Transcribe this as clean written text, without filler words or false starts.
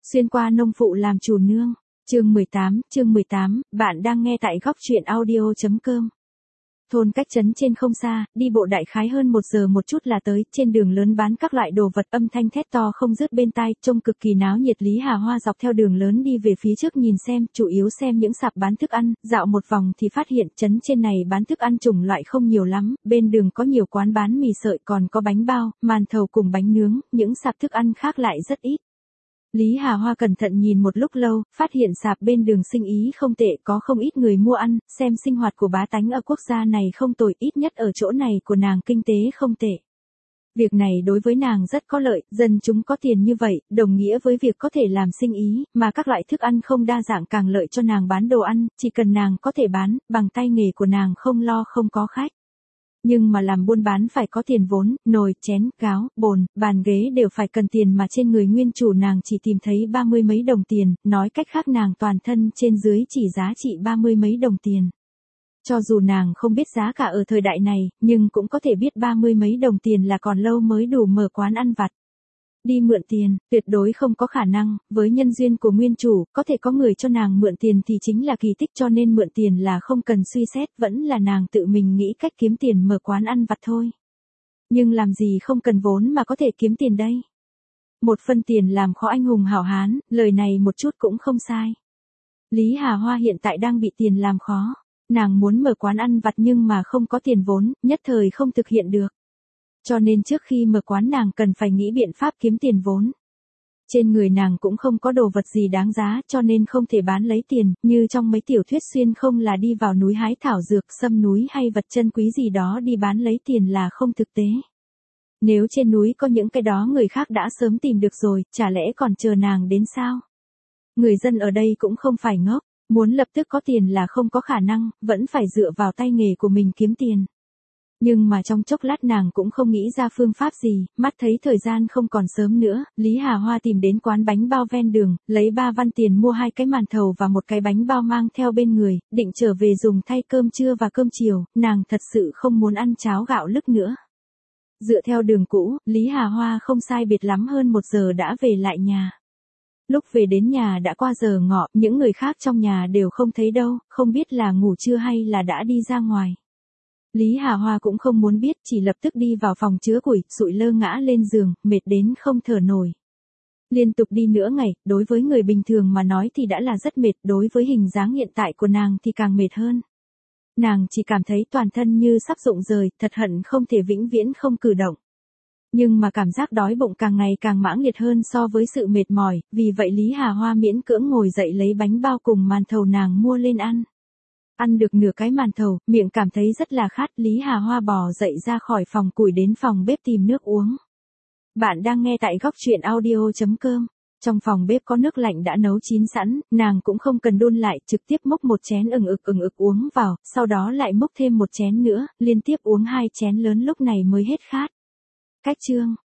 Xuyên qua nông phụ làm chủ nương. Chương 18, bạn đang nghe tại góc truyện audio.com. Thôn cách trấn trên không xa, đi bộ đại khái hơn 1 giờ một chút là tới, trên đường lớn bán các loại đồ vật âm thanh thét to không dứt bên tai, trông cực kỳ náo nhiệt. Lý Hà Hoa dọc theo đường lớn đi về phía trước nhìn xem, chủ yếu xem những sạp bán thức ăn, dạo một vòng thì phát hiện trấn trên này bán thức ăn chủng loại không nhiều lắm, bên đường có nhiều quán bán mì sợi còn có bánh bao, màn thầu cùng bánh nướng, những sạp thức ăn khác lại rất ít. Lý Hà Hoa cẩn thận nhìn một lúc lâu, phát hiện sạp bên đường sinh ý không tệ, có không ít người mua ăn, xem sinh hoạt của bá tánh ở quốc gia này không tồi, ít nhất ở chỗ này của nàng kinh tế không tệ. Việc này đối với nàng rất có lợi, dân chúng có tiền như vậy, đồng nghĩa với việc có thể làm sinh ý, mà các loại thức ăn không đa dạng càng lợi cho nàng bán đồ ăn, chỉ cần nàng có thể bán, bằng tay nghề của nàng không lo không có khách. Nhưng mà làm buôn bán phải có tiền vốn, nồi, chén, gáo, bồn, bàn ghế đều phải cần tiền mà trên người nguyên chủ nàng chỉ tìm thấy 30 mấy đồng tiền, nói cách khác nàng toàn thân trên dưới chỉ giá trị 30 mấy đồng tiền. Cho dù nàng không biết giá cả ở thời đại này, nhưng cũng có thể biết 30 mấy đồng tiền là còn lâu mới đủ mở quán ăn vặt. Đi mượn tiền, tuyệt đối không có khả năng, với nhân duyên của nguyên chủ, có thể có người cho nàng mượn tiền thì chính là kỳ tích, cho nên mượn tiền là không cần suy xét, vẫn là nàng tự mình nghĩ cách kiếm tiền mở quán ăn vặt thôi. Nhưng làm gì không cần vốn mà có thể kiếm tiền đây? Một phân tiền làm khó anh hùng hảo hán, lời này một chút cũng không sai. Lý Hà Hoa hiện tại đang bị tiền làm khó, nàng muốn mở quán ăn vặt nhưng mà không có tiền vốn, nhất thời không thực hiện được. Cho nên trước khi mở quán nàng cần phải nghĩ biện pháp kiếm tiền vốn. Trên người nàng cũng không có đồ vật gì đáng giá cho nên không thể bán lấy tiền, như trong mấy tiểu thuyết xuyên không là đi vào núi hái thảo dược, sâm núi hay vật chân quý gì đó đi bán lấy tiền là không thực tế. Nếu trên núi có những cái đó người khác đã sớm tìm được rồi, chả lẽ còn chờ nàng đến sao? Người dân ở đây cũng không phải ngốc, muốn lập tức có tiền là không có khả năng, vẫn phải dựa vào tay nghề của mình kiếm tiền. Nhưng mà trong chốc lát nàng cũng không nghĩ ra phương pháp gì, mắt thấy thời gian không còn sớm nữa, Lý Hà Hoa tìm đến quán bánh bao ven đường, lấy 3 văn tiền mua 2 cái màn thầu và 1 cái bánh bao mang theo bên người, định trở về dùng thay cơm trưa và cơm chiều, nàng thật sự không muốn ăn cháo gạo lứt nữa. Dựa theo đường cũ, Lý Hà Hoa không sai biệt lắm hơn 1 giờ đã về lại nhà. Lúc về đến nhà đã qua giờ ngọ, những người khác trong nhà đều không thấy đâu, không biết là ngủ trưa hay là đã đi ra ngoài. Lý Hà Hoa cũng không muốn biết, chỉ lập tức đi vào phòng chứa củi, sụi lơ ngã lên giường, mệt đến không thở nổi. Liên tục đi nửa ngày, đối với người bình thường mà nói thì đã là rất mệt, đối với hình dáng hiện tại của nàng thì càng mệt hơn. Nàng chỉ cảm thấy toàn thân như sắp rụng rời, thật hận không thể vĩnh viễn không cử động. Nhưng mà cảm giác đói bụng càng ngày càng mãnh liệt hơn so với sự mệt mỏi, vì vậy Lý Hà Hoa miễn cưỡng ngồi dậy lấy bánh bao cùng màn thầu nàng mua lên ăn. Ăn được nửa cái màn thầu, miệng cảm thấy rất là khát, Lý Hà Hoa bò dậy ra khỏi phòng củi đến phòng bếp tìm nước uống. Bạn đang nghe tại góc truyện audio.com. Trong phòng bếp có nước lạnh đã nấu chín sẵn, nàng cũng không cần đun lại, trực tiếp múc 1 chén ừng ực uống vào, sau đó lại múc thêm 1 chén nữa, liên tiếp uống 2 chén lớn lúc này mới hết khát. Cách chương,